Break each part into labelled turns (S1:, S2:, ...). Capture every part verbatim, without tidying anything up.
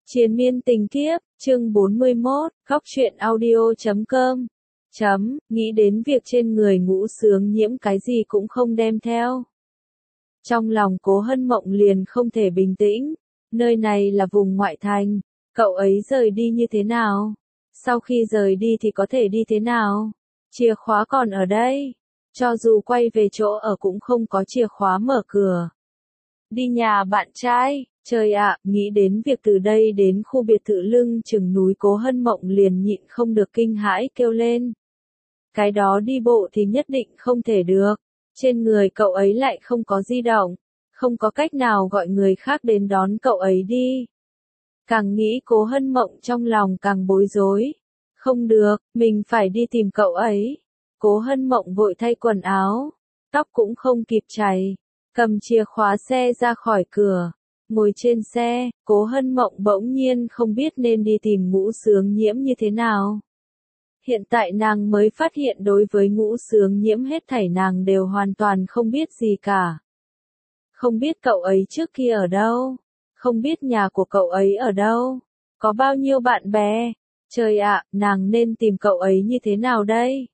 S1: Triền miên tình kiếp, chương bốn mươi mốt, khóc chuyện audio chấm com. Chấm, nghĩ đến việc trên người Ngũ Sướng Nhiễm cái gì cũng không đem theo. Trong lòng Cố Hân Mộng liền không thể bình tĩnh, nơi này là vùng ngoại thành, cậu ấy rời đi như thế nào? Sau khi rời đi thì có thể đi thế nào? Chìa khóa còn ở đây, cho dù quay về chỗ ở cũng không có chìa khóa mở cửa. Đi nhà bạn trai. Trời ạ, nghĩ đến việc từ đây đến khu biệt thự lưng chừng núi Cố Hân Mộng liền nhịn không được kinh hãi kêu lên. Cái đó đi bộ thì nhất định không thể được, trên người cậu ấy lại không có di động, không có cách nào gọi người khác đến đón cậu ấy đi. Càng nghĩ Cố Hân Mộng trong lòng càng bối rối. Không được, mình phải đi tìm cậu ấy. Cố Hân Mộng vội thay quần áo, tóc cũng không kịp chảy, cầm chìa khóa xe ra khỏi cửa. Ngồi trên xe, Cố Hân Mộng bỗng nhiên không biết nên đi tìm Ngũ Sướng Nhiễm như thế nào. Hiện tại nàng mới phát hiện đối với Ngũ Sướng Nhiễm hết thảy nàng đều hoàn toàn không biết gì cả. Không biết cậu ấy trước kia ở đâu, không biết nhà của cậu ấy ở đâu, có bao nhiêu bạn bè. Trời ạ, nàng nên tìm cậu ấy như thế nào đây?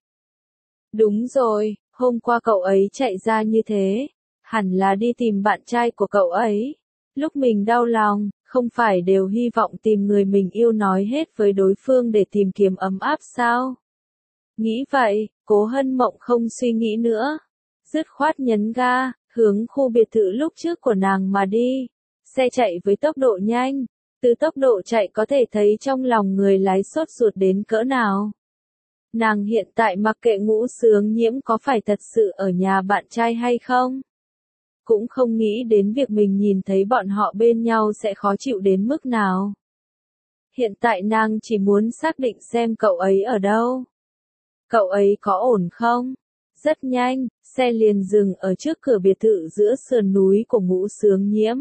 S1: Đúng rồi, hôm qua cậu ấy chạy ra như thế, hẳn là đi tìm bạn trai của cậu ấy. Lúc mình đau lòng, không phải đều hy vọng tìm người mình yêu nói hết với đối phương để tìm kiếm ấm áp sao? Nghĩ vậy, Cố Hân Mộng không suy nghĩ nữa. Dứt khoát nhấn ga, hướng khu biệt thự lúc trước của nàng mà đi. Xe chạy với tốc độ nhanh, từ tốc độ chạy có thể thấy trong lòng người lái sốt ruột đến cỡ nào. Nàng hiện tại mặc kệ Ngũ Sướng Nhiễm có phải thật sự ở nhà bạn trai hay không. Cũng không nghĩ đến việc mình nhìn thấy bọn họ bên nhau sẽ khó chịu đến mức nào. Hiện tại nàng chỉ muốn xác định xem cậu ấy ở đâu. Cậu ấy có ổn không? Rất nhanh, xe liền dừng ở trước cửa biệt thự giữa sườn núi của Ngũ Sướng Nhiễm.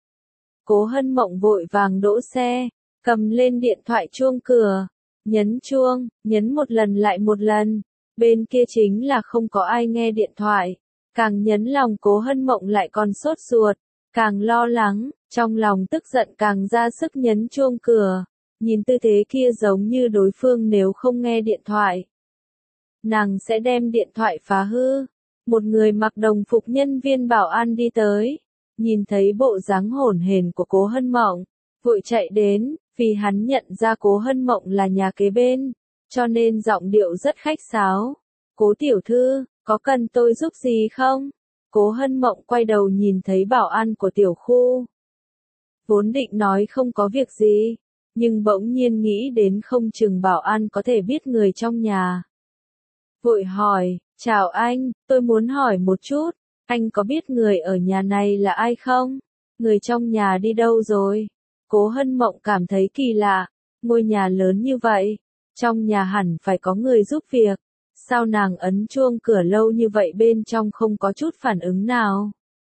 S1: Cố Hân Mộng vội vàng đỗ xe, cầm lên điện thoại chuông cửa, nhấn chuông, nhấn một lần lại một lần, bên kia chính là không có ai nghe điện thoại. Càng nhấn lòng Cố Hân Mộng lại còn sốt ruột, càng lo lắng, trong lòng tức giận càng ra sức nhấn chuông cửa, nhìn tư thế kia giống như đối phương nếu không nghe điện thoại. Nàng sẽ đem điện thoại phá hư. Một người mặc đồng phục nhân viên bảo an đi tới, nhìn thấy bộ dáng hổn hển của Cố Hân Mộng, vội chạy đến, vì hắn nhận ra Cố Hân Mộng là nhà kế bên, cho nên giọng điệu rất khách sáo. Cố tiểu thư, có cần tôi giúp gì không? Cố Hân Mộng quay đầu nhìn thấy bảo an của tiểu khu. Vốn định nói không có việc gì, nhưng bỗng nhiên nghĩ đến không chừng bảo an có thể biết người trong nhà. Vội hỏi, chào anh, tôi muốn hỏi một chút, anh có biết người ở nhà này là ai không? Người trong nhà đi đâu rồi? Cố Hân Mộng cảm thấy kỳ lạ, ngôi nhà lớn như vậy, trong nhà hẳn phải có người giúp việc. Sao nàng ấn chuông cửa lâu như vậy bên trong không có chút phản ứng nào?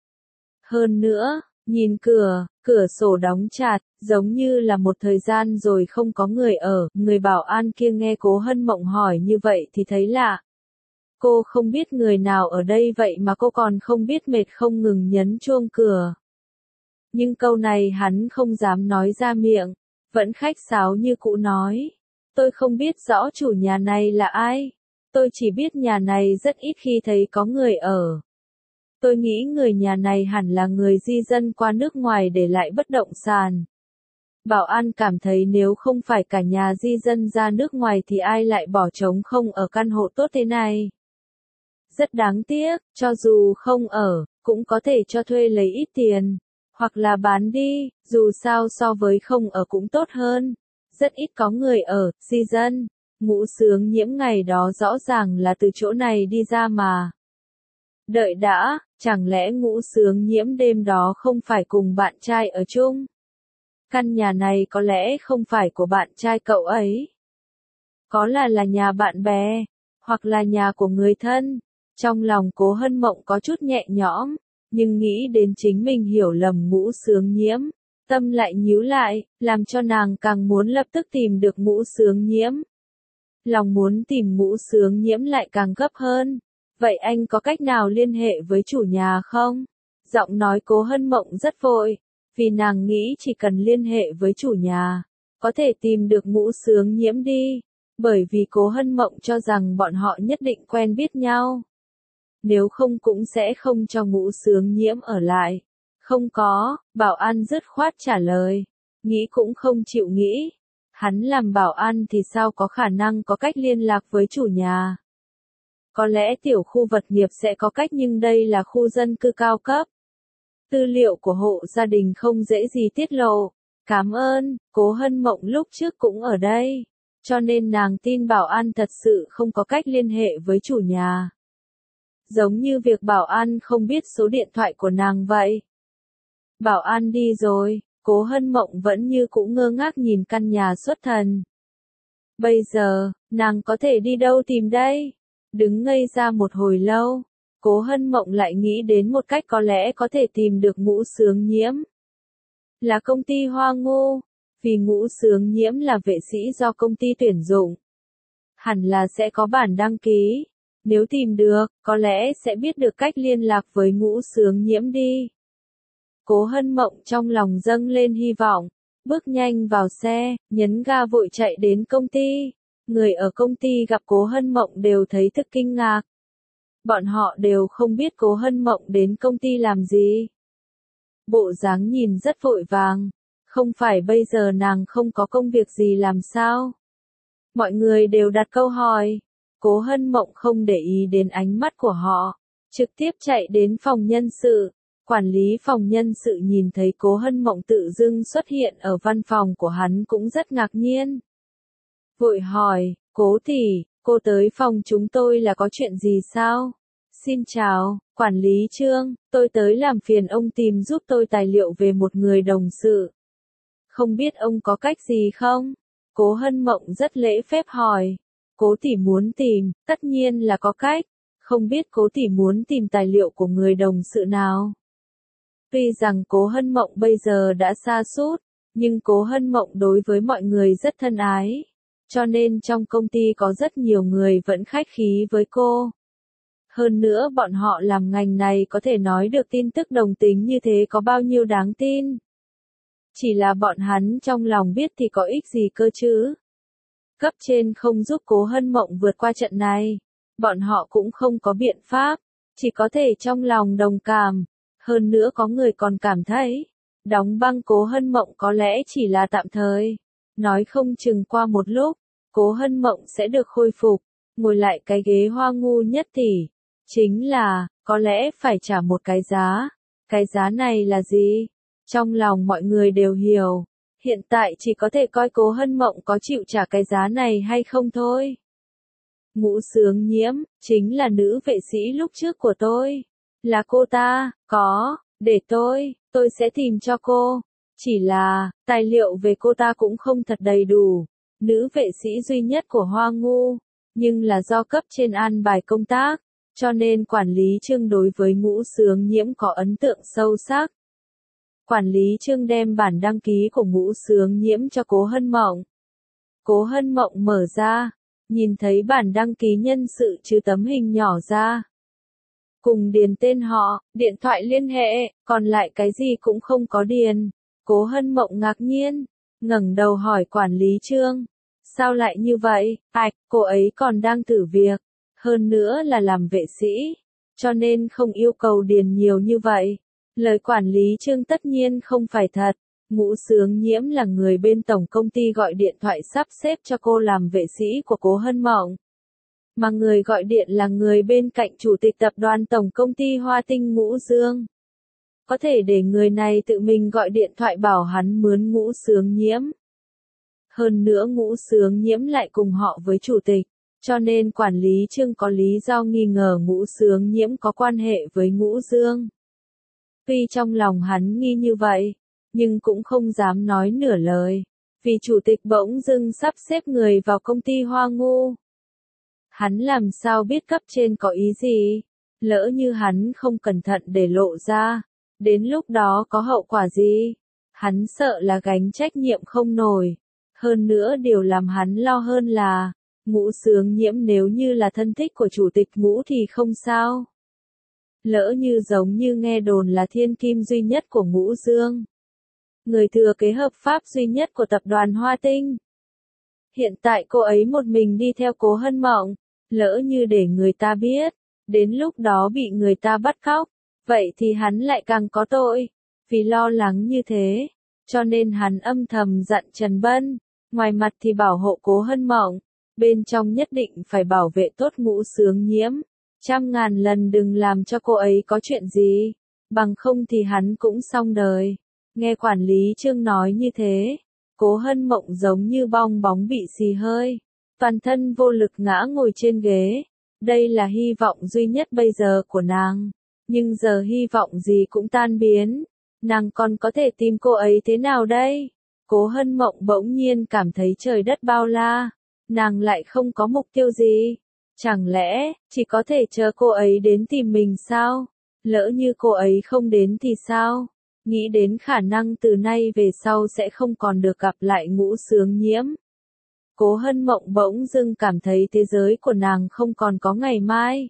S1: Hơn nữa, nhìn cửa, cửa sổ đóng chặt, giống như là một thời gian rồi không có người ở. Người bảo an kia nghe Cố Hân Mộng hỏi như vậy thì thấy lạ. Cô không biết người nào ở đây vậy mà cô còn không biết mệt không ngừng nhấn chuông cửa. Nhưng câu này hắn không dám nói ra miệng, vẫn khách sáo như cũ nói. Tôi không biết rõ chủ nhà này là ai. Tôi chỉ biết nhà này rất ít khi thấy có người ở. Tôi nghĩ người nhà này hẳn là người di dân qua nước ngoài để lại bất động sản. Bảo an cảm thấy nếu không phải cả nhà di dân ra nước ngoài thì ai lại bỏ trống không ở căn hộ tốt thế này. Rất đáng tiếc, cho dù không ở, cũng có thể cho thuê lấy ít tiền, hoặc là bán đi, dù sao so với không ở cũng tốt hơn. Rất ít có người ở, di dân. Ngũ Sướng Nhiễm ngày đó rõ ràng là từ chỗ này đi ra mà. Đợi đã, chẳng lẽ Ngũ Sướng Nhiễm đêm đó không phải cùng bạn trai ở chung? Căn nhà này có lẽ không phải của bạn trai cậu ấy. Có là là nhà bạn bè, hoặc là nhà của người thân. Trong lòng Cố Hân Mộng có chút nhẹ nhõm, nhưng nghĩ đến chính mình hiểu lầm Ngũ Sướng Nhiễm, tâm lại nhíu lại, làm cho nàng càng muốn lập tức tìm được Ngũ Sướng Nhiễm. Lòng muốn tìm Ngũ Sướng Nhiễm lại càng gấp hơn. Vậy anh có cách nào liên hệ với chủ nhà không? Giọng nói Cố Hân Mộng rất vội, Vì nàng nghĩ chỉ cần liên hệ với chủ nhà, có thể tìm được Ngũ Sướng Nhiễm đi, bởi vì Cố Hân Mộng cho rằng bọn họ nhất định quen biết nhau. Nếu không cũng sẽ không cho Ngũ Sướng Nhiễm ở lại. Không có, bảo an dứt khoát trả lời. Nghĩ cũng không chịu nghĩ. Hắn làm bảo an thì sao có khả năng có cách liên lạc với chủ nhà. Có lẽ tiểu khu vật nghiệp sẽ có cách nhưng đây là khu dân cư cao cấp. Tư liệu của hộ gia đình không dễ gì tiết lộ. Cảm ơn, Cố Hân Mộng lúc trước cũng ở đây. Cho nên nàng tin bảo an thật sự không có cách liên hệ với chủ nhà. Giống như việc bảo an không biết số điện thoại của nàng vậy. Bảo an đi rồi, Cố Hân Mộng vẫn như cũ ngơ ngác nhìn căn nhà xuất thần. Bây giờ, nàng có thể đi đâu tìm đây? Đứng ngây ra một hồi lâu, Cố Hân Mộng lại nghĩ đến một cách có lẽ có thể tìm được Ngũ Sướng Nhiễm. Là công ty Hoa Ngô, vì Ngũ Sướng Nhiễm là vệ sĩ do công ty tuyển dụng. Hẳn là sẽ có bản đăng ký. Nếu tìm được, có lẽ sẽ biết được cách liên lạc với Ngũ Sướng Nhiễm đi. Cố Hân Mộng trong lòng dâng lên hy vọng, bước nhanh vào xe, nhấn ga vội chạy đến công ty. Người ở công ty gặp Cố Hân Mộng đều thấy thực kinh ngạc. Bọn họ đều không biết Cố Hân Mộng đến công ty làm gì. Bộ dáng nhìn rất vội vàng, không phải bây giờ nàng không có công việc gì làm sao? Mọi người đều đặt câu hỏi. Cố Hân Mộng không để ý đến ánh mắt của họ, trực tiếp chạy đến phòng nhân sự. Quản lý phòng nhân sự nhìn thấy Cố Hân Mộng tự dưng xuất hiện ở văn phòng của hắn cũng rất ngạc nhiên. Vội hỏi, Cố tỷ, cô tới phòng chúng tôi là có chuyện gì sao? Xin chào, quản lý Trương, tôi tới làm phiền ông tìm giúp tôi tài liệu về một người đồng sự. Không biết ông có cách gì không? Cố Hân Mộng rất lễ phép hỏi. Cố tỷ muốn tìm, tất nhiên là có cách. Không biết Cố tỷ muốn tìm tài liệu của người đồng sự nào? Tuy rằng Cố Hân Mộng bây giờ đã sa sút, nhưng Cố Hân Mộng đối với mọi người rất thân ái. Cho nên trong công ty có rất nhiều người vẫn khách khí với cô. Hơn nữa bọn họ làm ngành này có thể nói được tin tức đồng tính như thế có bao nhiêu đáng tin. Chỉ là bọn hắn trong lòng biết thì có ích gì cơ chứ. Cấp trên không giúp Cố Hân Mộng vượt qua trận này. Bọn họ cũng không có biện pháp. Chỉ có thể trong lòng đồng cảm. Hơn nữa có người còn cảm thấy. Đóng băng Cố Hân Mộng có lẽ chỉ là tạm thời. Nói không chừng qua một lúc. Cố Hân Mộng sẽ được khôi phục. Ngồi lại cái ghế hoa ngu nhất tỷ. Chính là, có lẽ phải trả một cái giá. Cái giá này là gì? Trong lòng mọi người đều hiểu. Hiện tại chỉ có thể coi Cố Hân Mộng có chịu trả cái giá này hay không thôi. Ngũ Sướng Nhiễm, chính là nữ vệ sĩ lúc trước của tôi. Là cô ta, có, để tôi, tôi sẽ tìm cho cô. Chỉ là, tài liệu về cô ta cũng không thật đầy đủ. Nữ vệ sĩ duy nhất của Hoa Ngu, nhưng là do cấp trên an bài công tác, cho nên quản lý Trương đối với Ngũ Sướng Nhiễm có ấn tượng sâu sắc. Quản lý Trương đem bản đăng ký của Ngũ Sướng Nhiễm cho Cố Hân Mộng. Cố Hân Mộng mở ra, nhìn thấy bản đăng ký nhân sự trừ tấm hình nhỏ ra. Cùng điền tên họ, điện thoại liên hệ, còn lại cái gì cũng không có điền. Cố Hân Mộng ngạc nhiên, ngẩng đầu hỏi quản lý Trương. Sao lại như vậy? Ảch, cô ấy còn đang thử việc. Hơn nữa là làm vệ sĩ. Cho nên không yêu cầu điền nhiều như vậy. Lời quản lý Trương tất nhiên không phải thật. Ngũ Sướng Nhiễm là người bên tổng công ty gọi điện thoại sắp xếp cho cô làm vệ sĩ của Cố Hân Mộng. Mà người gọi điện là người bên cạnh chủ tịch tập đoàn tổng công ty Hoa Tinh Ngũ Dương. Có thể để người này tự mình gọi điện thoại bảo hắn mướn Ngũ Sướng Nhiễm. Hơn nữa Ngũ Sướng Nhiễm lại cùng họ với chủ tịch, cho nên quản lý Trương có lý do nghi ngờ Ngũ Sướng Nhiễm có quan hệ với Ngũ Dương. Tuy trong lòng hắn nghi như vậy, nhưng cũng không dám nói nửa lời, vì chủ tịch bỗng dưng sắp xếp người vào công ty Hoa Ngu. Hắn làm sao biết cấp trên có ý gì? Lỡ như hắn không cẩn thận để lộ ra, đến lúc đó có hậu quả gì? Hắn sợ là gánh trách nhiệm không nổi. Hơn nữa điều làm hắn lo hơn là, Ngũ Sướng Nhiễm nếu như là thân thích của chủ tịch Ngũ thì không sao. Lỡ như giống như nghe đồn là thiên kim duy nhất của Ngũ Dương. người thừa kế hợp pháp duy nhất của tập đoàn Hoa Tinh. Hiện tại cô ấy một mình đi theo Cố Hân Mộng, lỡ như để người ta biết, đến lúc đó bị người ta bắt cóc, vậy thì hắn lại càng có tội. Vì lo lắng như thế, cho nên hắn âm thầm dặn Trần Bân, ngoài mặt thì bảo hộ Cố Hân Mộng, bên trong nhất định phải bảo vệ tốt Ngũ Sướng Nhiễm, trăm ngàn lần đừng làm cho cô ấy có chuyện gì, bằng không thì hắn cũng xong đời. Nghe quản lý Trương nói như thế, Cố Hân Mộng giống như bong bóng bị xì hơi, toàn thân vô lực ngã ngồi trên ghế. Đây là hy vọng duy nhất bây giờ của nàng, nhưng giờ hy vọng gì cũng tan biến. Nàng còn có thể tìm cô ấy thế nào đây? Cố Hân Mộng bỗng nhiên cảm thấy trời đất bao la, nàng lại không có mục tiêu gì. Chẳng lẽ, chỉ có thể chờ cô ấy đến tìm mình sao? Lỡ như cô ấy không đến thì sao? Nghĩ đến khả năng từ nay về sau sẽ không còn được gặp lại Ngũ Sướng Nhiễm. Cố Hân Mộng bỗng dưng cảm thấy thế giới của nàng không còn có ngày mai.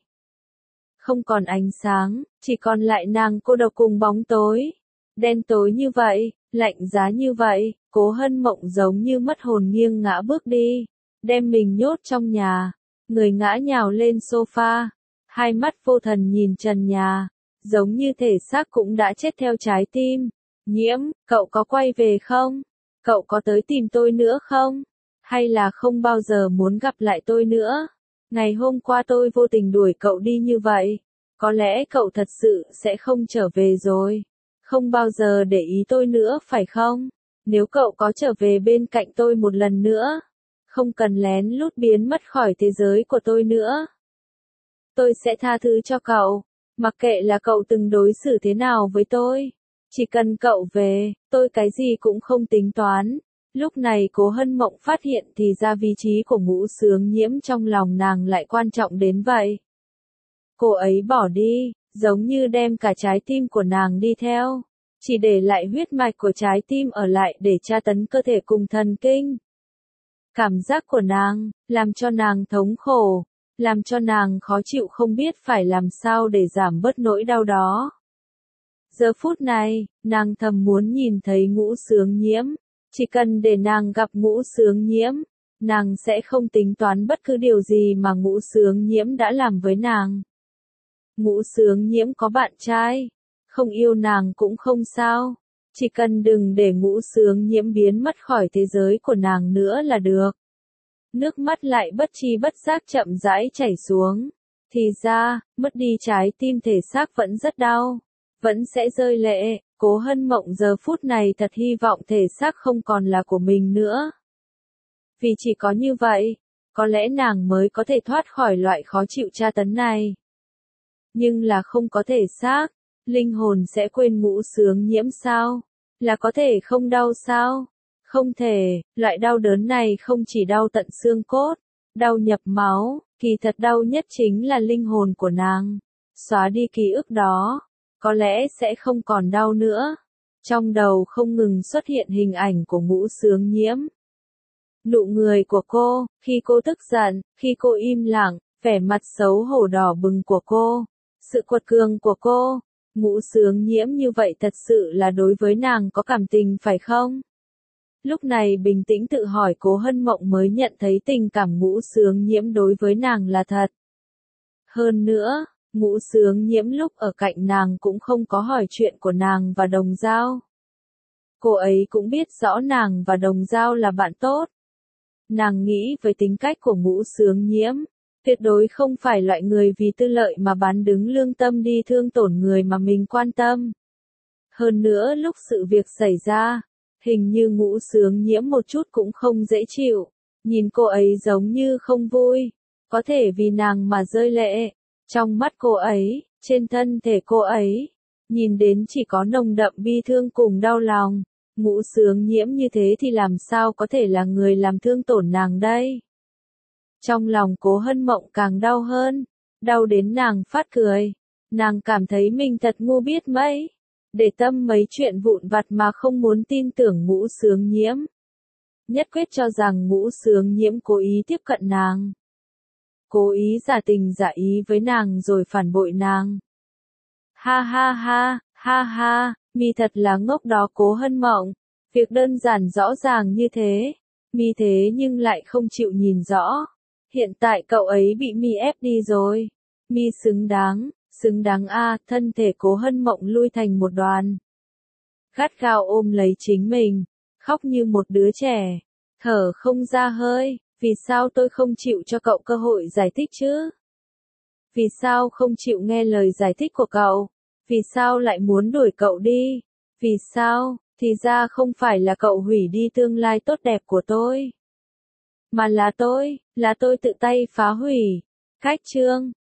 S1: Không còn ánh sáng, chỉ còn lại nàng cô độc cùng bóng tối. Đen tối như vậy, lạnh giá như vậy, Cố Hân Mộng giống như mất hồn nghiêng ngã bước đi, đem mình nhốt trong nhà, người ngã nhào lên sofa, hai mắt vô thần nhìn trần nhà, giống như thể xác cũng đã chết theo trái tim. Nhiễm, cậu có quay về không? Cậu có tới tìm tôi nữa không? Hay là không bao giờ muốn gặp lại tôi nữa? Ngày hôm qua tôi vô tình đuổi cậu đi như vậy, có lẽ cậu thật sự sẽ không trở về rồi. Không bao giờ để ý tôi nữa phải không? Nếu cậu có trở về bên cạnh tôi một lần nữa, không cần lén lút biến mất khỏi thế giới của tôi nữa, tôi sẽ tha thứ cho cậu, mặc kệ là cậu từng đối xử thế nào với tôi. Chỉ cần cậu về, tôi cái gì cũng không tính toán. Lúc này Cố Hân Mộng phát hiện thì ra vị trí của Ngũ Sướng Nhiễm trong lòng nàng lại quan trọng đến vậy. Cô ấy bỏ đi, giống như đem cả trái tim của nàng đi theo, chỉ để lại huyết mạch của trái tim ở lại để tra tấn cơ thể cùng thần kinh. Cảm giác của nàng, làm cho nàng thống khổ, làm cho nàng khó chịu không biết phải làm sao để giảm bớt nỗi đau đó. Giờ phút này, nàng thầm muốn nhìn thấy Ngũ Sướng Nhiễm, chỉ cần để nàng gặp Ngũ Sướng Nhiễm, nàng sẽ không tính toán bất cứ điều gì mà Ngũ Sướng Nhiễm đã làm với nàng. Ngũ Sướng Nhiễm có bạn trai, không yêu nàng cũng không sao, chỉ cần đừng để Ngũ Sướng Nhiễm biến mất khỏi thế giới của nàng nữa là được. Nước mắt lại bất tri bất giác chậm rãi chảy xuống, thì ra, mất đi trái tim thể xác vẫn rất đau, vẫn sẽ rơi lệ. Cố Hân Mộng giờ phút này thật hy vọng thể xác không còn là của mình nữa. Vì chỉ có như vậy, có lẽ nàng mới có thể thoát khỏi loại khó chịu tra tấn này. Nhưng là không có thể xác, linh hồn sẽ quên Ngũ Sướng Nhiễm sao? Là có thể không đau sao? Không thể, loại đau đớn này không chỉ đau tận xương cốt, đau nhập máu, kỳ thật đau nhất chính là linh hồn của nàng. Xóa đi ký ức đó, có lẽ sẽ không còn đau nữa. Trong đầu không ngừng xuất hiện hình ảnh của Ngũ Sướng Nhiễm. Nụ cười của cô, khi cô tức giận, khi cô im lặng, vẻ mặt xấu hổ đỏ bừng của cô, sự quật cường của cô. Ngũ Sướng Nhiễm như vậy thật sự là đối với nàng có cảm tình phải không? Lúc này bình tĩnh tự hỏi Cố Hân Mộng mới nhận thấy tình cảm Ngũ Sướng Nhiễm đối với nàng là thật. Hơn nữa, Ngũ Sướng Nhiễm lúc ở cạnh nàng cũng không có hỏi chuyện của nàng và Đồng Dao. Cô ấy cũng biết rõ nàng và Đồng Dao là bạn tốt. Nàng nghĩ với tính cách của Ngũ Sướng Nhiễm, tuyệt đối không phải loại người vì tư lợi mà bán đứng lương tâm đi thương tổn người mà mình quan tâm. Hơn nữa lúc sự việc xảy ra, hình như Ngũ Sướng Nhiễm một chút cũng không dễ chịu, nhìn cô ấy giống như không vui, có thể vì nàng mà rơi lệ. Trong mắt cô ấy, trên thân thể cô ấy, nhìn đến chỉ có nồng đậm bi thương cùng đau lòng. Ngũ Sướng Nhiễm như thế thì làm sao có thể là người làm thương tổn nàng đây? Trong lòng Cố Hân Mộng càng đau hơn, đau đến nàng phát cười. Nàng cảm thấy mình thật ngu biết mấy, để tâm mấy chuyện vụn vặt mà không muốn tin tưởng Ngũ Sướng Nhiễm. Nhất quyết cho rằng Ngũ Sướng Nhiễm cố ý tiếp cận nàng, cố ý giả tình giả ý với nàng rồi phản bội nàng. Ha ha ha, ha ha, mi thật là ngốc đó Cố Hân Mộng, Việc đơn giản rõ ràng như thế. Mi thế nhưng lại không chịu nhìn rõ. Hiện tại cậu ấy bị Mi ép đi rồi. Mi xứng đáng, xứng đáng a, thân thể Cố Hân Mộng lui thành một đoàn. Gắt gao ôm lấy chính mình, khóc như một đứa trẻ, thở không ra hơi, vì sao tôi không chịu cho cậu cơ hội giải thích chứ? Vì sao không chịu nghe lời giải thích của cậu? Vì sao lại muốn đuổi cậu đi? Vì sao? Thì ra không phải là cậu hủy đi tương lai tốt đẹp của tôi. Mà là tôi, là tôi tự tay phá hủy. Cách chương